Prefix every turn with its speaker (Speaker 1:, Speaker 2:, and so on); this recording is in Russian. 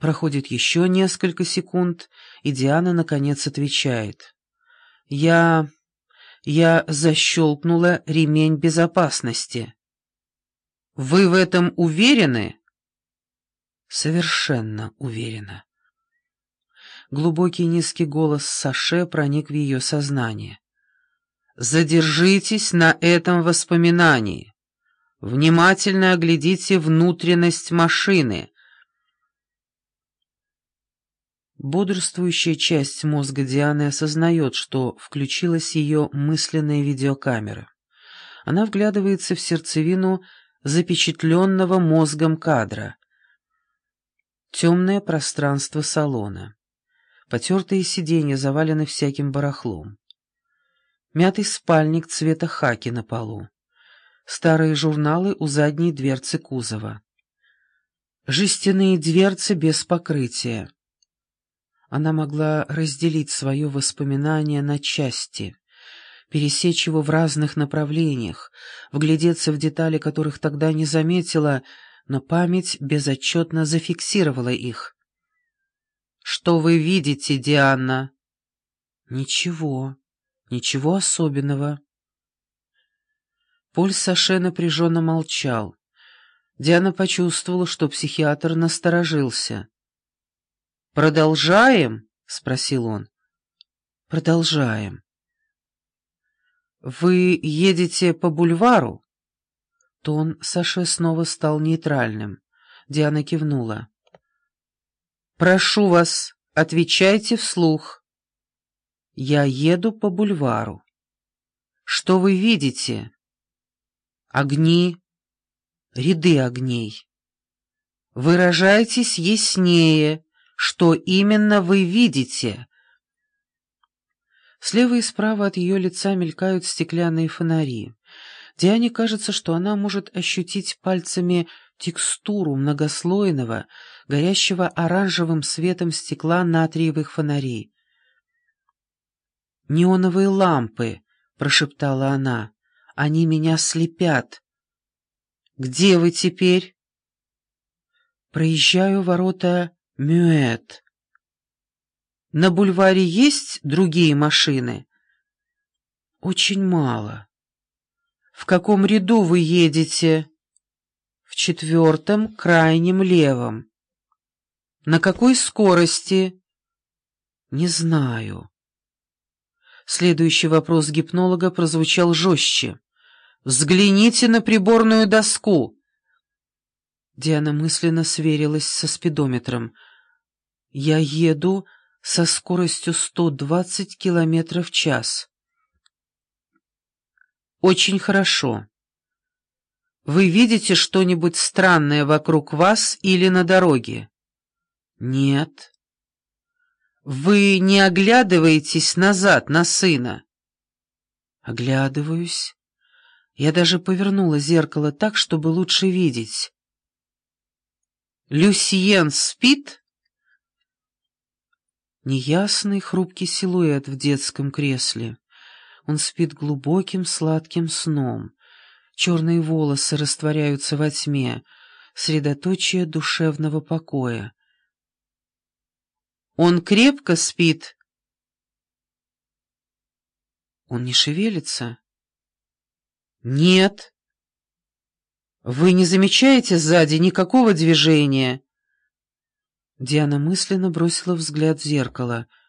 Speaker 1: Проходит еще несколько секунд, и Диана, наконец, отвечает. Я защелкнула ремень безопасности. Вы в этом уверены? Совершенно уверена. Глубокий низкий голос Саше проник в ее сознание. Задержитесь на этом воспоминании. Внимательно оглядите внутренность машины. Бодрствующая часть мозга Дианы осознает, что включилась ее мысленная видеокамера. Она вглядывается в сердцевину запечатленного мозгом кадра. Темное пространство салона. Потертые сиденья завалены всяким барахлом. Мятый спальник цвета хаки на полу. Старые журналы у задней дверцы кузова. Жестяные дверцы без покрытия. Она могла разделить свое воспоминание на части, пересечь его в разных направлениях, вглядеться в детали, которых тогда не заметила, но память безотчетно зафиксировала их. «Что вы видите, Диана?» «Ничего, ничего особенного». Поль Саше напряженно молчал. Диана почувствовала, что психиатр насторожился. «Продолжаем?» — спросил он. «Продолжаем». «Вы едете по бульвару?» Тон Саше снова стал нейтральным. Диана кивнула. «Прошу вас, отвечайте вслух». «Я еду по бульвару». «Что вы видите?» «Огни, ряды огней». «Выражайтесь яснее. Что именно вы видите?» Слева и справа от ее лица мелькают стеклянные фонари. Диане кажется, что она может ощутить пальцами текстуру многослойного, горящего оранжевым светом стекла натриевых фонарей. «Неоновые лампы», — прошептала она, — «они меня слепят». «Где вы теперь?» «Проезжаю ворота Мюэт». «На бульваре есть другие машины?» «Очень мало». «В каком ряду вы едете?» «В 4-м, крайнем левом». «На какой скорости?» «Не знаю». Следующий вопрос гипнолога прозвучал жестче. «Взгляните на приборную доску». Диана мысленно сверилась со спидометром. «Я еду со скоростью 120 километров в час». «Очень хорошо. Вы видите что-нибудь странное вокруг вас или на дороге?» «Нет». «Вы не оглядываетесь назад на сына?» «Оглядываюсь. Я даже повернула зеркало так, чтобы лучше видеть». «Люсьен спит?» Неясный хрупкий силуэт в детском кресле. Он спит глубоким сладким сном. Черные волосы растворяются во тьме, средоточие душевного покоя. «Он крепко спит?» «Он не шевелится?» «Нет». «Вы не замечаете сзади никакого движения?» Диана мысленно бросила взгляд в зеркало.